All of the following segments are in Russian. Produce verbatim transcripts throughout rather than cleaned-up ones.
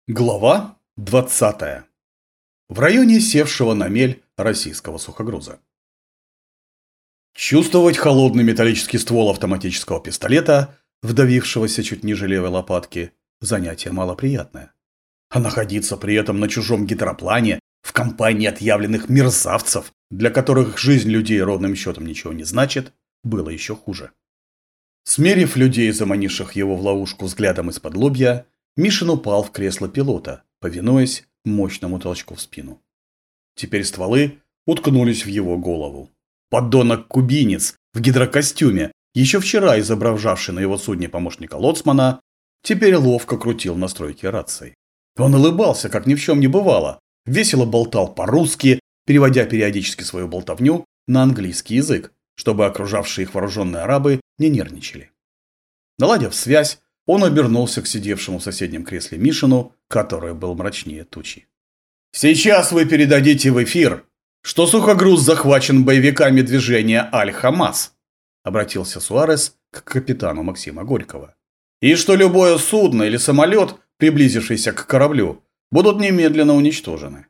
Глава двадцатая. В районе севшего на мель российского сухогруза. Чувствовать холодный металлический ствол автоматического пистолета, вдавившегося чуть ниже левой лопатки, занятие малоприятное. А находиться при этом на чужом гидроплане, в компании отъявленных мерзавцев, для которых жизнь людей ровным счетом ничего не значит, было еще хуже. Смерив людей, заманивших его в ловушку взглядом из-под лобья, Мишин упал в кресло пилота, повинуясь мощному толчку в спину. Теперь стволы уткнулись в его голову. Подонок-кубинец в гидрокостюме, еще вчера изображавший на его судне помощника лоцмана, теперь ловко крутил настройки рации. Он улыбался, как ни в чем не бывало, весело болтал по-русски, переводя периодически свою болтовню на английский язык, чтобы окружавшие их вооруженные арабы не нервничали. Наладив связь, он обернулся к сидевшему в соседнем кресле Мишину, который был мрачнее тучи. «Сейчас вы передадите в эфир, что сухогруз захвачен боевиками движения Аль-Хамас», обратился Суарес к капитану Максима Горького. «И что любое судно или самолет, приблизившийся к кораблю, будут немедленно уничтожены».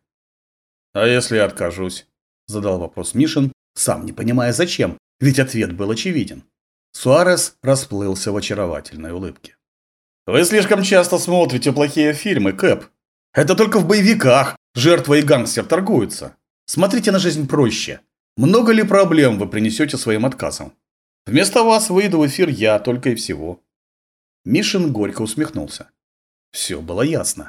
«А если я откажусь?» задал вопрос Мишин, сам не понимая зачем, ведь ответ был очевиден. Суарес расплылся в очаровательной улыбке. «Вы слишком часто смотрите плохие фильмы, Кэп. Это только в боевиках жертва и гангстер торгуются. Смотрите на жизнь проще. Много ли проблем вы принесете своим отказом? Вместо вас выйду в эфир я только и всего». Мишин горько усмехнулся. Все было ясно.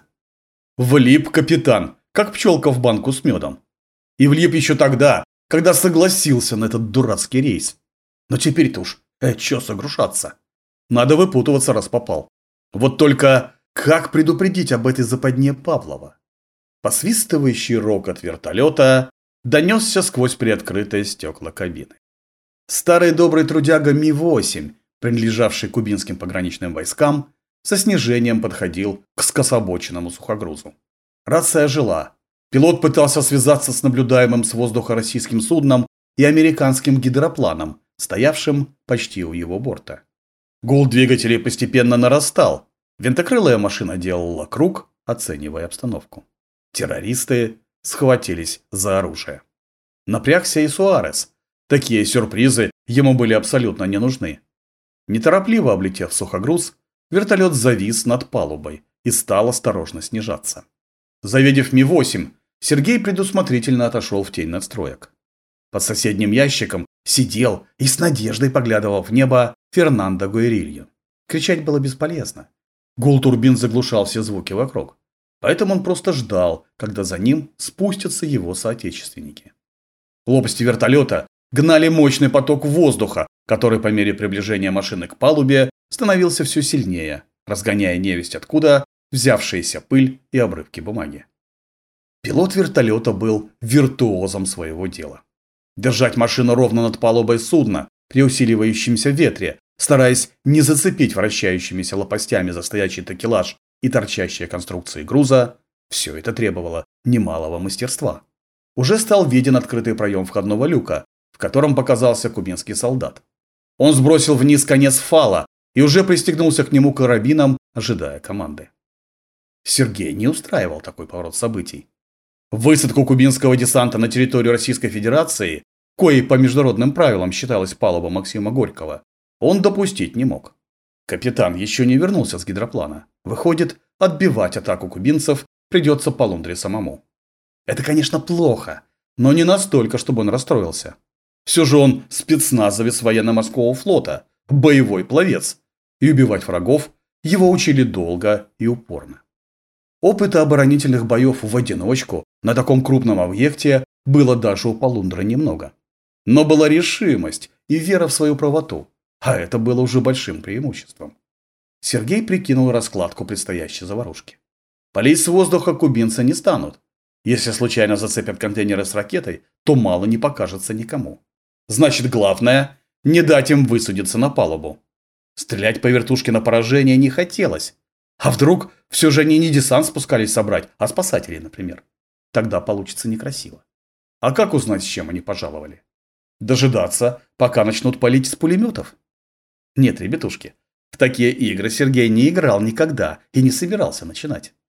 Влип капитан, как пчелка в банку с медом. И влип еще тогда, когда согласился на этот дурацкий рейс. Но теперь-то уж, э, чё согрушаться? Надо выпутываться, раз попал. Вот только как предупредить об этой западне Павлова? Посвистывающий рокот вертолета донесся сквозь приоткрытые стекла кабины. Старый добрый трудяга Ми восемь, принадлежавший кубинским пограничным войскам, со снижением подходил к скособоченному сухогрузу. Рация жила. Пилот пытался связаться с наблюдаемым с воздуха российским судном и американским гидропланом, стоявшим почти у его борта. Гул двигателей постепенно нарастал. Винтокрылая машина делала круг, оценивая обстановку. Террористы схватились за оружие. Напрягся и Суарес. Такие сюрпризы ему были абсолютно не нужны. Неторопливо облетев сухогруз, вертолет завис над палубой и стал осторожно снижаться. Завидев Ми восемь, Сергей предусмотрительно отошел в тень надстроек. Под соседним ящиком сидел и с надеждой поглядывал в небо Фернандо Гуэрильо. Кричать было бесполезно. Гул турбин заглушал все звуки вокруг. Поэтому он просто ждал, когда за ним спустятся его соотечественники. Лопасти вертолета гнали мощный поток воздуха, который по мере приближения машины к палубе становился все сильнее, разгоняя невесть откуда взявшаяся пыль и обрывки бумаги. Пилот вертолета был виртуозом своего дела. Держать машину ровно над палубой судна при усиливающемся ветре, стараясь не зацепить вращающимися лопастями за стоячий такелаж и торчащие конструкции груза, все это требовало немалого мастерства. Уже стал виден открытый проем входного люка, в котором показался кубинский солдат. Он сбросил вниз конец фала и уже пристегнулся к нему карабином, ожидая команды. Сергей не устраивал такой поворот событий. Высадку кубинского десанта на территорию Российской Федерации, коей по международным правилам считалась палуба Максима Горького, он допустить не мог. Капитан еще не вернулся с гидроплана. Выходит, отбивать атаку кубинцев придется Полундре самому. Это, конечно, плохо, но не настолько, чтобы он расстроился. Все же он спецназовец военно-морского флота, боевой пловец, и убивать врагов его учили долго и упорно. Опыта оборонительных боев в одиночку на таком крупном объекте было даже у Полундры немного. Но была решимость и вера в свою правоту, а это было уже большим преимуществом. Сергей прикинул раскладку предстоящей заварушки. Палить с воздуха кубинцы не станут. Если случайно зацепят контейнеры с ракетой, то мало не покажется никому. Значит, главное – не дать им высадиться на палубу. Стрелять по вертушке на поражение не хотелось. А вдруг все же они не десант спускались собрать, а спасатели, например. Тогда получится некрасиво. А как узнать, с чем они пожаловали? Дожидаться, пока начнут палить из пулеметов? Нет, ребятушки, в такие игры Сергей не играл никогда и не собирался начинать.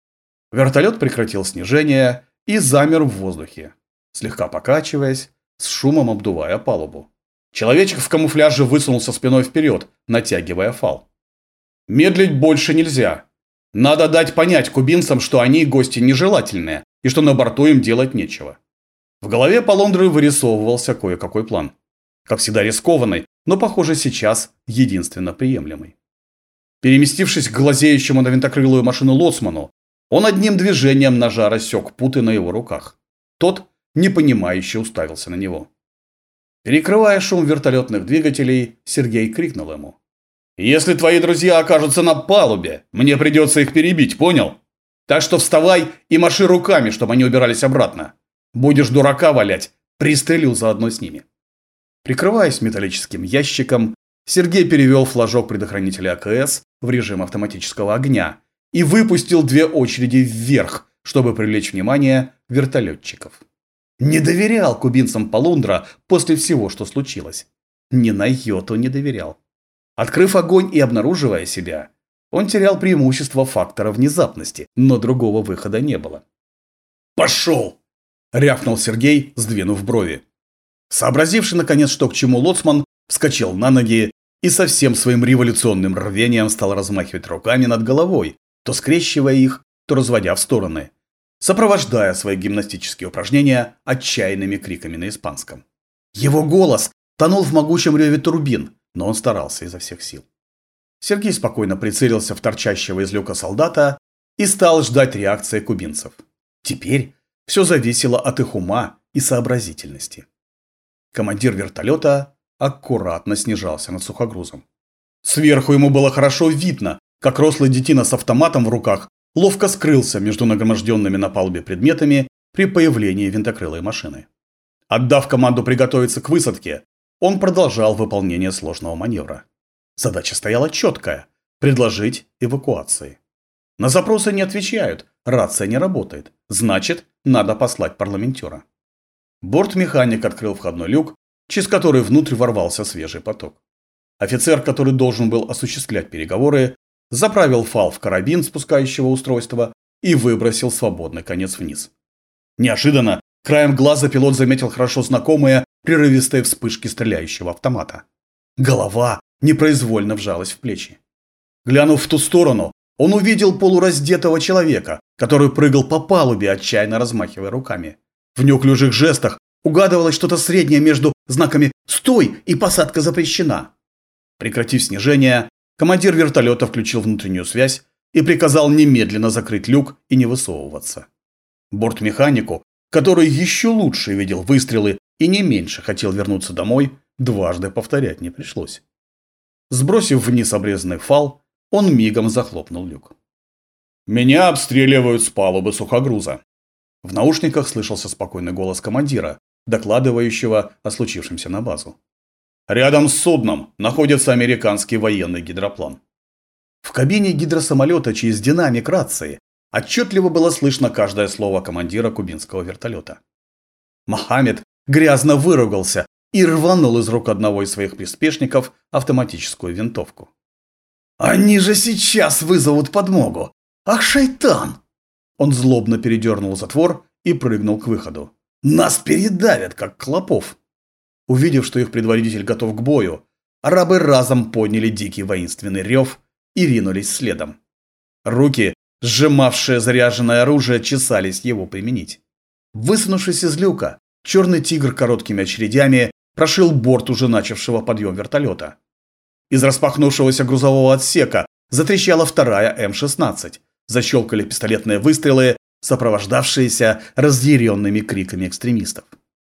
Вертолет прекратил снижение и замер в воздухе, слегка покачиваясь, с шумом обдувая палубу. Человечек в камуфляже высунулся спиной вперед, натягивая фал. Медлить больше нельзя. Надо дать понять кубинцам, что они гости нежелательные, и что на борту им делать нечего. В голове Полондры вырисовывался кое-какой план. Как всегда рискованный, но, похоже, сейчас единственно приемлемый. Переместившись к глазеющему на винтокрылую машину лоцману, он одним движением ножа рассек путы на его руках. Тот, непонимающе, уставился на него. Перекрывая шум вертолетных двигателей, Сергей крикнул ему: «Если твои друзья окажутся на палубе, мне придется их перебить, понял? Так что вставай и маши руками, чтобы они убирались обратно. Будешь дурака валять, пристрелю заодно с ними». Прикрываясь металлическим ящиком, Сергей перевел флажок предохранителя АКС в режим автоматического огня и выпустил две очереди вверх, чтобы привлечь внимание вертолетчиков. Не доверял кубинцам Полундра после всего, что случилось. Ни на йоту не доверял. Открыв огонь и обнаруживая себя, он терял преимущество фактора внезапности, но другого выхода не было. «Пошел!» – рявкнул Сергей, сдвинув брови. Сообразивший наконец, что к чему, лоцман вскочил на ноги и со всем своим революционным рвением стал размахивать руками над головой, то скрещивая их, то разводя в стороны, сопровождая свои гимнастические упражнения отчаянными криками на испанском. Его голос тонул в могучем реве турбин, но он старался изо всех сил. Сергей спокойно прицелился в торчащего из люка солдата и стал ждать реакции кубинцев. Теперь все зависело от их ума и сообразительности. Командир вертолета аккуратно снижался над сухогрузом. Сверху ему было хорошо видно, как рослый детина с автоматом в руках ловко скрылся между нагроможденными на палубе предметами при появлении винтокрылой машины. Отдав команду приготовиться к высадке, он продолжал выполнение сложного маневра. Задача стояла четкая – предложить эвакуации. На запросы не отвечают, рация не работает, значит, надо послать парламентера. Бортмеханик открыл входной люк, через который внутрь ворвался свежий поток. Офицер, который должен был осуществлять переговоры, заправил фал в карабин спускающего устройства и выбросил свободный конец вниз. Неожиданно, краем глаза пилот заметил хорошо знакомые прерывистые вспышки стреляющего автомата. Голова непроизвольно вжалась в плечи. Глянув в ту сторону, он увидел полураздетого человека, который прыгал по палубе, отчаянно размахивая руками. В неуклюжих жестах угадывалось что-то среднее между знаками «Стой!» и «Посадка запрещена». Прекратив снижение, командир вертолета включил внутреннюю связь и приказал немедленно закрыть люк и не высовываться. Бортмеханику, который еще лучше видел выстрелы и не меньше хотел вернуться домой, дважды повторять не пришлось. Сбросив вниз обрезанный фал, он мигом захлопнул люк. «Меня обстреливают с палубы сухогруза». В наушниках слышался спокойный голос командира, докладывающего о случившемся на базу. «Рядом с судном находится американский военный гидроплан». В кабине гидросамолета через динамик рации отчетливо было слышно каждое слово командира кубинского вертолета. Мохаммед грязно выругался и рванул из рук одного из своих приспешников автоматическую винтовку. «Они же сейчас вызовут подмогу! Ах, шайтан!» Он злобно передернул затвор и прыгнул к выходу. «Нас передавят, как клопов!» Увидев, что их предводитель готов к бою, арабы разом подняли дикий воинственный рев и ринулись следом. Руки, сжимавшие заряженное оружие, чесались его применить. Высунувшись из люка, черный тигр короткими очередями прошил борт уже начавшего подъем вертолета. Из распахнувшегося грузового отсека затрещала вторая эм шестнадцать. Защелкали пистолетные выстрелы, сопровождавшиеся разъяренными криками экстремистов.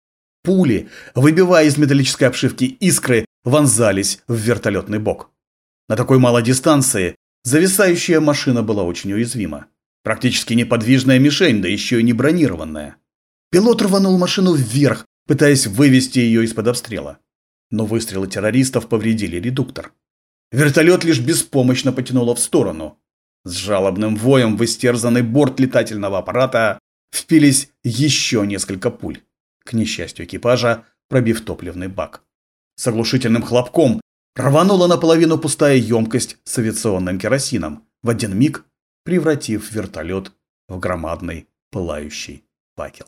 Пули, выбивая из металлической обшивки искры, вонзались в вертолетный бок. На такой малой дистанции зависающая машина была очень уязвима. Практически неподвижная мишень, да еще и не бронированная. Пилот рванул машину вверх, пытаясь вывести ее из-под обстрела. Но выстрелы террористов повредили редуктор. Вертолет лишь беспомощно потянуло в сторону. С жалобным воем в истерзанный борт летательного аппарата впились еще несколько пуль, к несчастью экипажа, пробив топливный бак. С оглушительным хлопком рванула наполовину пустая емкость с авиационным керосином, в один миг превратив вертолет в громадный пылающий факел.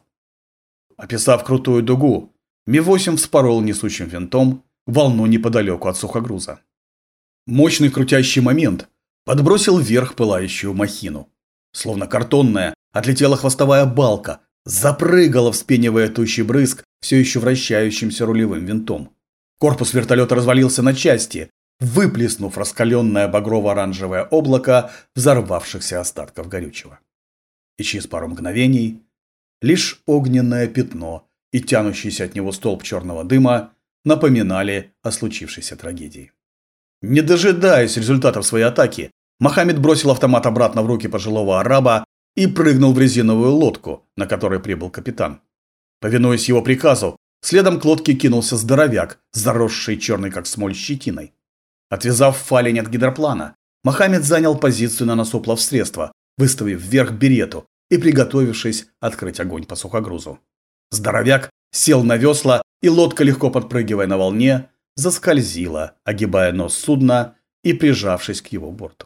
Описав крутую дугу, Ми восемь вспорол несущим винтом волну неподалеку от сухогруза. Мощный крутящий момент подбросил вверх пылающую махину. Словно картонная, отлетела хвостовая балка, запрыгала, вспенивая тучий брызг все еще вращающимся рулевым винтом. Корпус вертолета развалился на части, выплеснув раскаленное багрово-оранжевое облако взорвавшихся остатков горючего. И через пару мгновений лишь огненное пятно и тянущийся от него столб черного дыма напоминали о случившейся трагедии. Не дожидаясь результатов своей атаки, Мохаммед бросил автомат обратно в руки пожилого араба и прыгнул в резиновую лодку, на которой прибыл капитан. Повинуясь его приказу, следом к лодке кинулся здоровяк, заросший черной как смоль щетиной. Отвязав фалень от гидроплана, Мохаммед занял позицию на носу плавсредства, выставив вверх берету и приготовившись открыть огонь по сухогрузу. Здоровяк сел на весла, и лодка, легко подпрыгивая на волне, заскользила, огибая нос судна и прижавшись к его борту.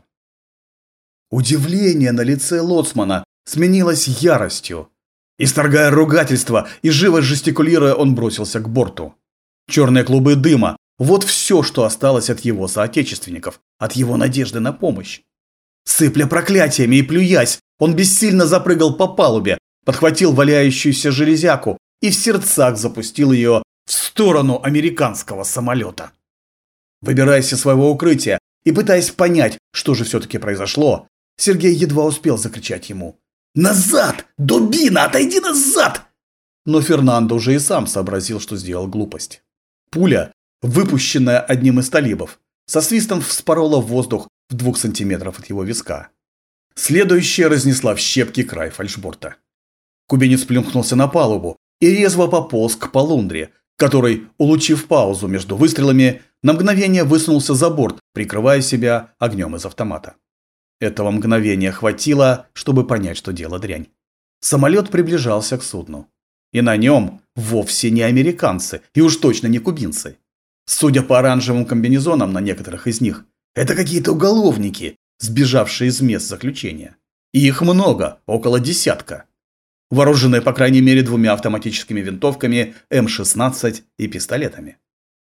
Удивление на лице лоцмана сменилось яростью. Исторгая ругательство и живо жестикулируя, он бросился к борту. Черные клубы дыма – вот все, что осталось от его соотечественников, от его надежды на помощь. Сыпля проклятиями и плюясь, он бессильно запрыгал по палубе, подхватил валяющуюся железяку и в сердцах запустил ее в сторону американского самолета. Выбираясь из своего укрытия и пытаясь понять, что же все-таки произошло, Сергей едва успел закричать ему: «Назад! Дубина, отойди назад!» Но Фернандо уже и сам сообразил, что сделал глупость. Пуля, выпущенная одним из талибов, со свистом вспорола в воздух в двух сантиметрах от его виска. Следующая разнесла в щепки край фальшборта. Кубинец плюхнулся на палубу и резво пополз к полундре, который, улучив паузу между выстрелами, на мгновение высунулся за борт, прикрывая себя огнем из автомата. Этого мгновения хватило, чтобы понять, что дело дрянь. Самолет приближался к судну. И на нем вовсе не американцы, и уж точно не кубинцы. Судя по оранжевым комбинезонам на некоторых из них, это какие-то уголовники, сбежавшие из мест заключения. И их много, около десятка. Вооруженные по крайней мере двумя автоматическими винтовками эм шестнадцать и пистолетами.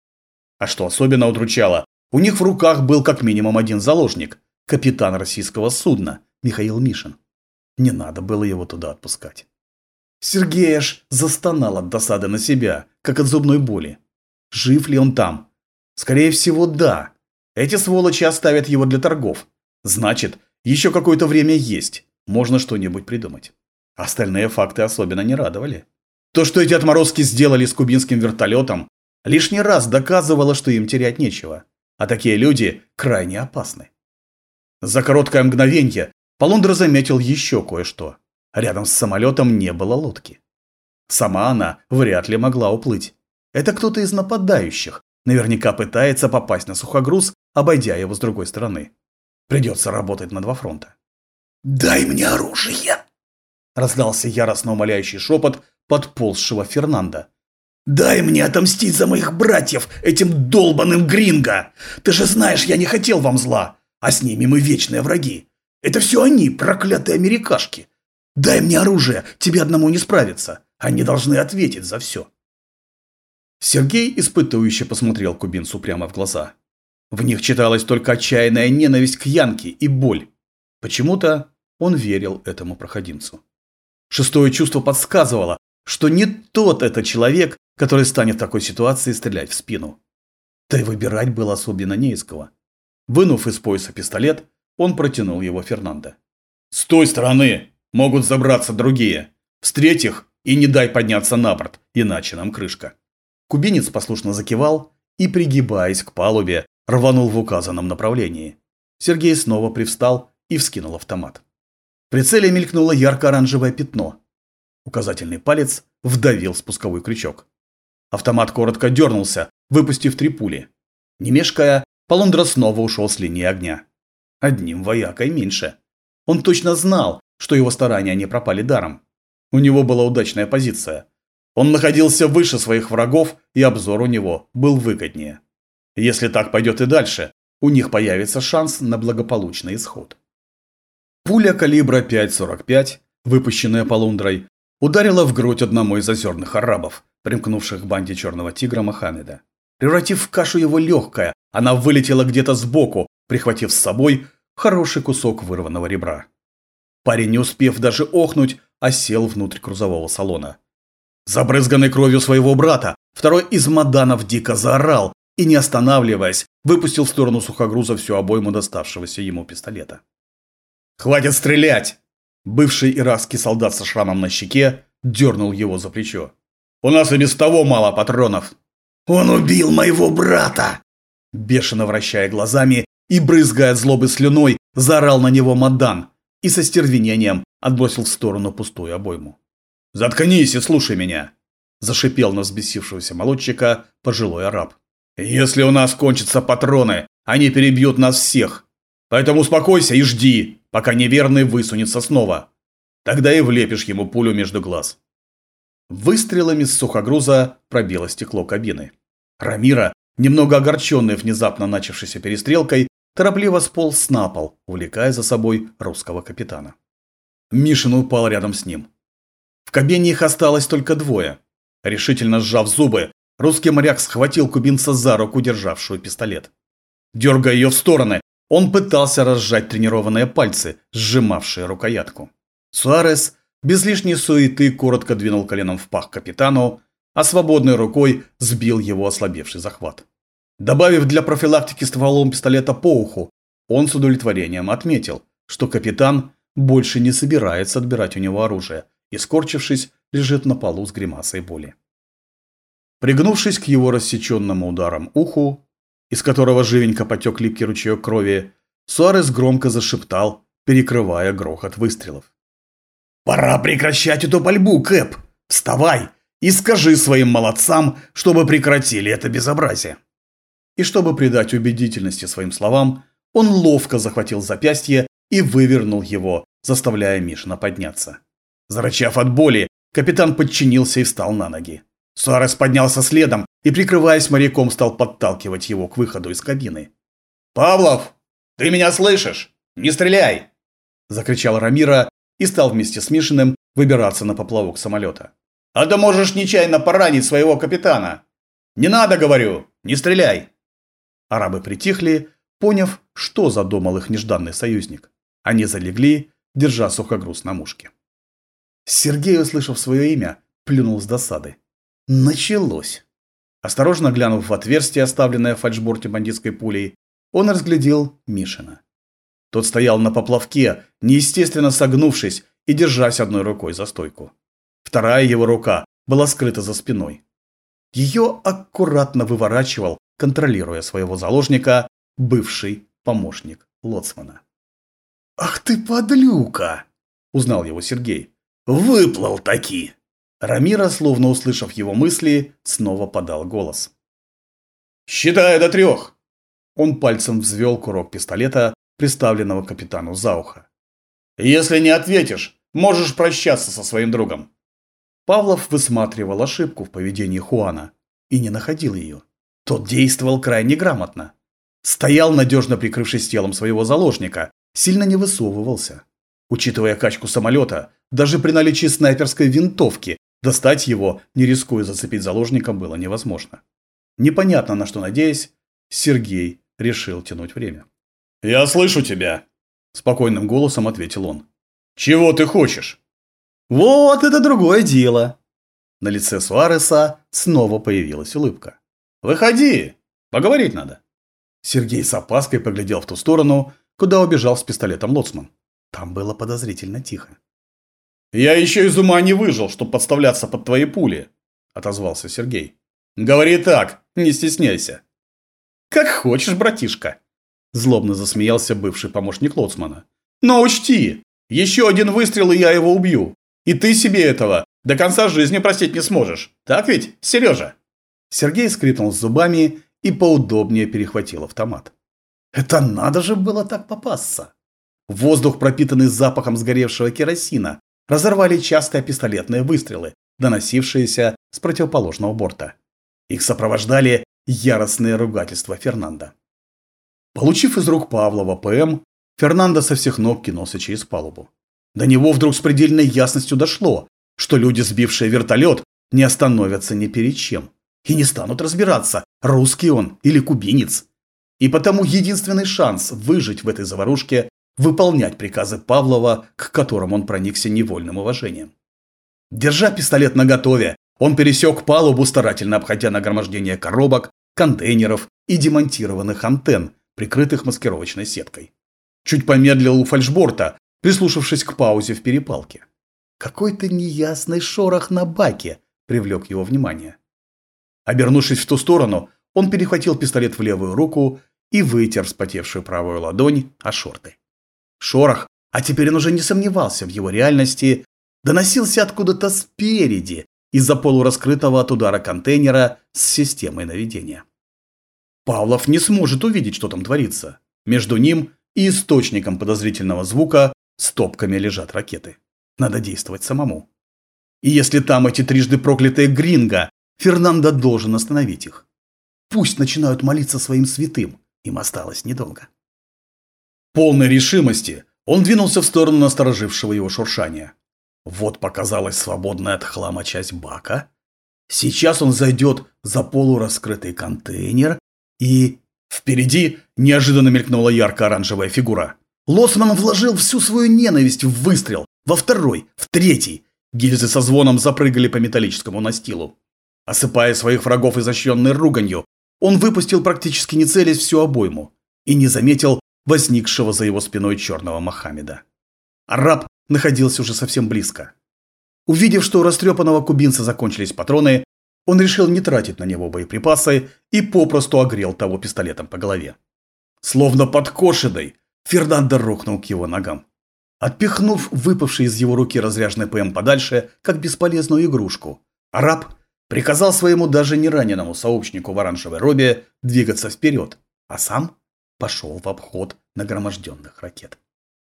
А что особенно удручало, у них в руках был как минимум один заложник – капитан российского судна Михаил Мишин. Не надо было его туда отпускать. Сергей аж застонал от досады на себя, как от зубной боли. Жив ли он там? Скорее всего, да. Эти сволочи оставят его для торгов. Значит, еще какое-то время есть. Можно что-нибудь придумать. Остальные факты особенно не радовали. То, что эти отморозки сделали с кубинским вертолетом, лишний раз доказывало, что им терять нечего. А такие люди крайне опасны. За короткое мгновенье Полундра заметил еще кое-что. Рядом с самолетом не было лодки. Сама она вряд ли могла уплыть. Это кто-то из нападающих. Наверняка пытается попасть на сухогруз, обойдя его с другой стороны. Придется работать на два фронта. «Дай мне оружие!» Раздался яростно умоляющий шепот подползшего Фернандо. «Дай мне отомстить за моих братьев, этим долбаным гринго! Ты же знаешь, я не хотел вам зла, а с ними мы вечные враги. Это все они, проклятые америкашки. Дай мне оружие, тебе одному не справиться. Они должны ответить за все». Сергей испытующе посмотрел кубинцу прямо в глаза. В них читалась только отчаянная ненависть к Янке и боль. Почему-то он верил этому проходимцу. Шестое чувство подсказывало, что не тот это человек, который станет в такой ситуации стрелять в спину. Да и выбирать было особенно не из кого. Вынув из пояса пистолет, он протянул его Фернандо. «С той стороны могут забраться другие. Встреть их и не дай подняться на борт, иначе нам крышка». Кубинец послушно закивал и, пригибаясь к палубе, рванул в указанном направлении. Сергей снова привстал и вскинул автомат. В прицеле мелькнуло ярко-оранжевое пятно. Указательный палец вдавил спусковой крючок. Автомат коротко дернулся, выпустив три пули. Не мешкая, Полундра снова ушел с линии огня. Одним воякой меньше. Он точно знал, что его старания не пропали даром. У него была удачная позиция. Он находился выше своих врагов, и обзор у него был выгоднее. Если так пойдет и дальше, у них появится шанс на благополучный исход. Пуля калибра пять сорок пять выпущенная полундрой, ударила в грудь одному из озерных арабов, примкнувших к банде Черного Тигра Мохаммеда. Превратив в кашу его легкое, она вылетела где-то сбоку, прихватив с собой хороший кусок вырванного ребра. Парень, не успев даже охнуть, осел внутрь грузового салона. Забрызганный кровью своего брата, второй из маданов дико заорал и, не останавливаясь, выпустил в сторону сухогруза всю обойму доставшегося ему пистолета. «Хватит стрелять!» Бывший иракский солдат со шрамом на щеке дернул его за плечо. «У нас и без того мало патронов!» «Он убил моего брата!» Бешено вращая глазами и брызгая от злобы слюной, заорал на него Мадан и со стервенением отбросил в сторону пустую обойму. «Заткнись и слушай меня!» – зашипел на взбесившегося молодчика пожилой араб. «Если у нас кончатся патроны, они перебьют нас всех. Поэтому успокойся и жди, пока неверный высунется снова. Тогда и влепишь ему пулю между глаз». Выстрелами с сухогруза пробило стекло кабины. Рамира, немного огорченный внезапно начавшейся перестрелкой, торопливо сполз на пол, увлекая за собой русского капитана. Мишин упал рядом с ним. В кабине их осталось только двое. Решительно сжав зубы, русский моряк схватил кубинца за руку, державшую пистолет. Дергая ее в стороны, он пытался разжать тренированные пальцы, сжимавшие рукоятку. Суарес без лишней суеты коротко двинул коленом в пах капитану, а свободной рукой сбил его ослабевший захват. Добавив для профилактики стволом пистолета по уху, он с удовлетворением отметил, что капитан больше не собирается отбирать у него оружие и, скорчившись, лежит на полу с гримасой боли. Пригнувшись к его рассеченному ударом уху, из которого живенько потек липкий ручеек крови, Суарес громко зашептал, перекрывая грохот выстрелов. «Пора прекращать эту пальбу, Кэп! Вставай и скажи своим молодцам, чтобы прекратили это безобразие!» И чтобы придать убедительности своим словам, он ловко захватил запястье и вывернул его, заставляя Мишина подняться. Зарычав от боли, капитан подчинился и встал на ноги. Суарес поднялся следом и, прикрываясь моряком, стал подталкивать его к выходу из кабины. «Павлов, ты меня слышишь? Не стреляй!» – закричал Рамира и стал вместе с Мишиным выбираться на поплавок самолета. «А то можешь нечаянно поранить своего капитана! Не надо, говорю, не стреляй!» Арабы притихли, поняв, что задумал их нежданный союзник. Они залегли, держа сухогруз на мушке. Сергей, услышав свое имя, плюнул с досады. Началось. Осторожно глянув в отверстие, оставленное в фальшборте бандитской пулей, он разглядел Мишина. Тот стоял на поплавке, неестественно согнувшись и держась одной рукой за стойку. Вторая его рука была скрыта за спиной. Ее аккуратно выворачивал, контролируя своего заложника, бывший помощник лоцмана. «Ах ты подлюка!» – узнал его Сергей. «Выплыл таки!» Рамира, словно услышав его мысли, снова подал голос. «Считай до трех!» Он пальцем взвел курок пистолета, приставленного капитану за ухо. «Если не ответишь, можешь прощаться со своим другом». Павлов высматривал ошибку в поведении Хуана и не находил ее. Тот действовал крайне грамотно. Стоял, надежно прикрывшись телом своего заложника, сильно не высовывался. Учитывая качку самолета, даже при наличии снайперской винтовки достать его, не рискуя зацепить заложника, было невозможно. Непонятно на что надеясь, Сергей решил тянуть время. «Я слышу тебя», – спокойным голосом ответил он. «Чего ты хочешь?» «Вот это другое дело». На лице Суареса снова появилась улыбка. «Выходи, поговорить надо». Сергей с опаской поглядел в ту сторону, куда убежал с пистолетом лоцман. Там было подозрительно тихо. «Я еще из ума не выжил, чтобы подставляться под твои пули», – отозвался Сергей. «Говори так, не стесняйся». «Как хочешь, братишка», – злобно засмеялся бывший помощник лоцмана. «Но учти, еще один выстрел, и я его убью. И ты себе этого до конца жизни простить не сможешь. Так ведь, Сережа?» Сергей скрипнул зубами и поудобнее перехватил автомат. Это надо же было так попасться. Воздух, пропитанный запахом сгоревшего керосина, разорвали частые пистолетные выстрелы, доносившиеся с противоположного борта. Их сопровождали яростные ругательства Фернандо. Получив из рук Павлова ПМ, Фернандо со всех ног кинулся через палубу. До него вдруг с предельной ясностью дошло, что люди, сбившие вертолет, не остановятся ни перед чем и не станут разбираться, русский он или кубинец. И потому единственный шанс выжить в этой заварушке – выполнять приказы Павлова, к которым он проникся невольным уважением. Держа пистолет наготове, он пересек палубу, старательно обходя нагромождение коробок, контейнеров и демонтированных антенн, прикрытых маскировочной сеткой. Чуть помедлил у фальшборта, прислушавшись к паузе в перепалке. Какой-то неясный шорох на баке привлек его внимание. Обернувшись в ту сторону, он перехватил пистолет в левую руку и вытер вспотевшую правую ладонь о шорты. Шорох, а теперь он уже не сомневался в его реальности, доносился откуда-то спереди, из-за полураскрытого от удара контейнера с системой наведения. Павлов не сможет увидеть, что там творится. Между ним и источником подозрительного звука стопками лежат ракеты. Надо действовать самому. И если там эти трижды проклятые гринго, Фернандо должен остановить их. Пусть начинают молиться своим святым, им осталось недолго. Полной решимости он двинулся в сторону насторожившего его шуршания. Вот показалась свободная от хлама часть бака. Сейчас он зайдет за полураскрытый контейнер и... Впереди неожиданно мелькнула ярко-оранжевая фигура. Лоцман вложил всю свою ненависть в выстрел. Во второй, в третий. Гильзы со звоном запрыгали по металлическому настилу. Осыпая своих врагов изощренной руганью, он выпустил практически не целясь всю обойму и не заметил возникшего за его спиной черного Мохаммеда. Араб находился уже совсем близко. Увидев, что у растрепанного кубинца закончились патроны, он решил не тратить на него боеприпасы и попросту огрел того пистолетом по голове. Словно подкошенный, Фернандо рухнул к его ногам. Отпихнув выпавший из его руки разряженный ПМ подальше, как бесполезную игрушку, араб приказал своему даже не раненому сообщнику в оранжевой робе двигаться вперед, а сам пошел в обход нагроможденных ракет.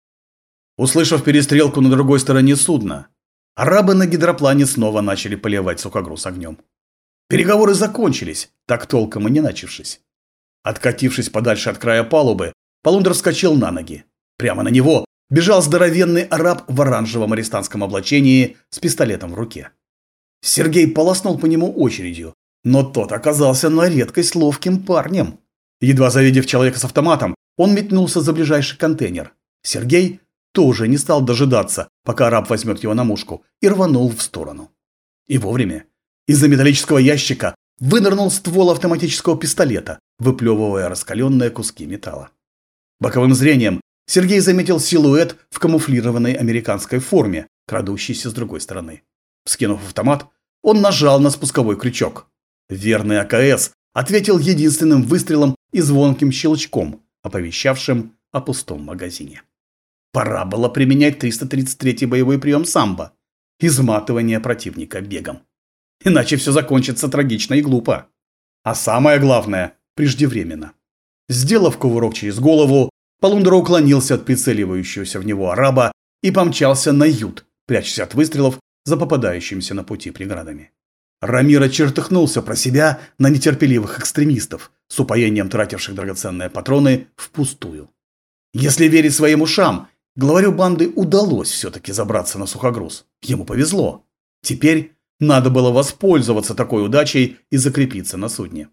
Услышав перестрелку на другой стороне судна, арабы на гидроплане снова начали поливать сухогруз огнем. Переговоры закончились, так толком и не начавшись. Откатившись подальше от края палубы, Полундра вскочил на ноги. Прямо на него бежал здоровенный араб в оранжевом арестантском облачении с пистолетом в руке. Сергей полоснул по нему очередью, но тот оказался на редкость ловким парнем. Едва завидев человека с автоматом, он метнулся за ближайший контейнер. Сергей тоже не стал дожидаться, пока араб возьмет его на мушку, и рванул в сторону. И вовремя. Из-за металлического ящика вынырнул ствол автоматического пистолета, выплевывая раскаленные куски металла. Боковым зрением Сергей заметил силуэт в камуфлированной американской форме, крадущийся с другой стороны. Вскинув автомат, он нажал на спусковой крючок. Верный АКС ответил единственным выстрелом и звонким щелчком, оповещавшим о пустом магазине. Пора было применять триста тридцать третий боевой прием самбо – изматывание противника бегом. Иначе все закончится трагично и глупо. А самое главное – преждевременно. Сделав кувырок через голову, Полундра уклонился от прицеливающегося в него араба и помчался на ют, прячась от выстрелов за попадающимися на пути преградами. Рамиро чертыхнулся про себя на нетерпеливых экстремистов, с упоением тративших драгоценные патроны впустую. Если верить своим ушам, главарю банды удалось все-таки забраться на сухогруз. Ему повезло. Теперь надо было воспользоваться такой удачей и закрепиться на судне.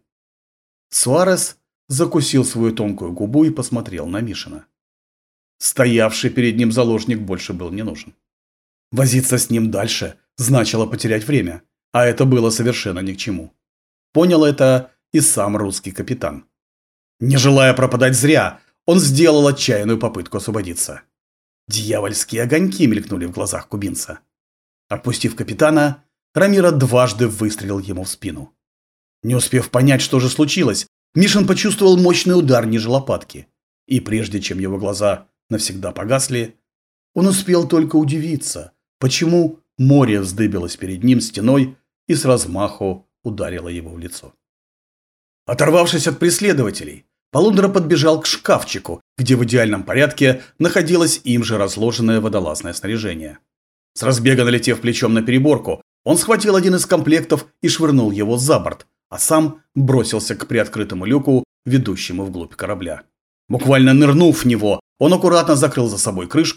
Суарес закусил свою тонкую губу и посмотрел на Мишина. Стоявший перед ним заложник больше был не нужен. Возиться с ним дальше значило потерять время, а это было совершенно ни к чему. Понял это и сам русский капитан. Не желая пропадать зря, он сделал отчаянную попытку освободиться. Дьявольские огоньки мелькнули в глазах кубинца. Отпустив капитана, Рамиро дважды выстрелил ему в спину. Не успев понять, что же случилось, Мишин почувствовал мощный удар ниже лопатки. И прежде чем его глаза навсегда погасли, он успел только удивиться, почему море вздыбилось перед ним стеной и с размаху ударило его в лицо. Оторвавшись от преследователей, Полундра подбежал к шкафчику, где в идеальном порядке находилось им же разложенное водолазное снаряжение. С разбега налетев плечом на переборку, он схватил один из комплектов и швырнул его за борт, а сам бросился к приоткрытому люку, ведущему вглубь корабля. Буквально нырнув в него, он аккуратно закрыл за собой крышку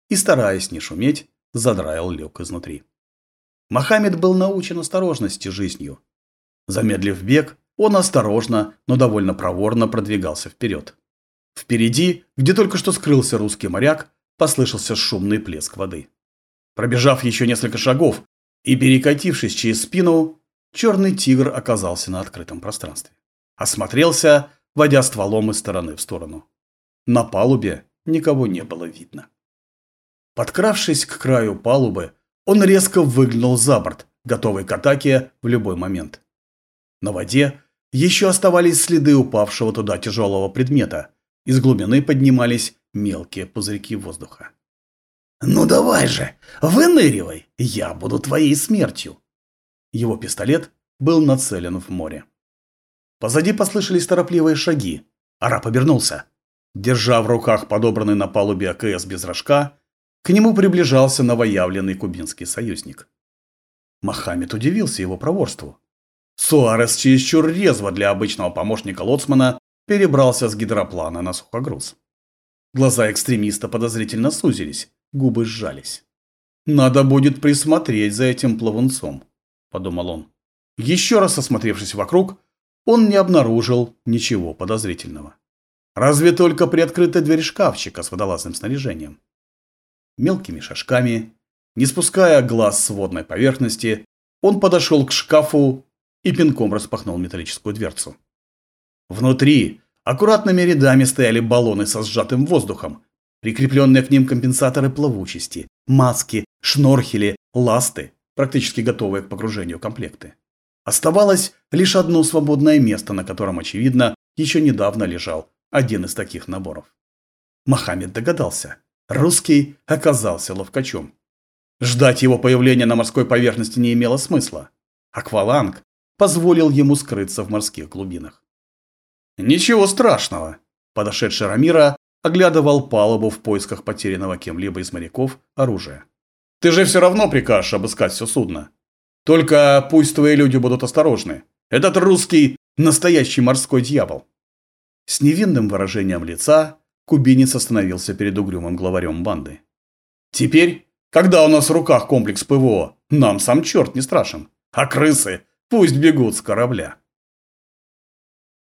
и, стараясь не шуметь, задраил люк изнутри. Мохаммед был научен осторожности жизнью. Замедлив бег, он осторожно, но довольно проворно продвигался вперед. Впереди, где только что скрылся русский моряк, послышался шумный плеск воды. Пробежав еще несколько шагов и перекатившись через спину, черный тигр оказался на открытом пространстве. Осмотрелся, водя стволом из стороны в сторону. На палубе никого не было видно. Подкравшись к краю палубы, он резко выглянул за борт, готовый к атаке в любой момент. На воде еще оставались следы упавшего туда тяжелого предмета. Из глубины поднимались мелкие пузырьки воздуха. «Ну давай же, выныривай, я буду твоей смертью!» Его пистолет был нацелен в море. Позади послышались торопливые шаги. Араб обернулся. Держа в руках подобранный на палубе АКС без рожка, к нему приближался новоявленный кубинский союзник. Мохаммед удивился его проворству. Суарес чересчур резво для обычного помощника лоцмана перебрался с гидроплана на сухогруз. Глаза экстремиста подозрительно сузились, губы сжались. «Надо будет присмотреть за этим плавунцом», – подумал он. Еще раз осмотревшись вокруг, он не обнаружил ничего подозрительного. Разве только приоткрытая дверь шкафчика с водолазным снаряжением. Мелкими шажками, не спуская глаз с водной поверхности, он подошел к шкафу и пинком распахнул металлическую дверцу. Внутри аккуратными рядами стояли баллоны со сжатым воздухом, прикрепленные к ним компенсаторы плавучести, маски, шнорхели, ласты, практически готовые к погружению комплекты. Оставалось лишь одно свободное место, на котором, очевидно, еще недавно лежал один из таких наборов. Мохаммед догадался. Русский оказался ловкачом. Ждать его появления на морской поверхности не имело смысла. Акваланг позволил ему скрыться в морских глубинах. «Ничего страшного», – подошедший Рамира оглядывал палубу в поисках потерянного кем-либо из моряков оружия. «Ты же все равно прикажешь обыскать все судно. Только пусть твои люди будут осторожны. Этот русский – настоящий морской дьявол». С невинным выражением лица кубинец остановился перед угрюмым главарем банды. «Теперь, когда у нас в руках комплекс ПВО, нам сам черт не страшен, а крысы пусть бегут с корабля».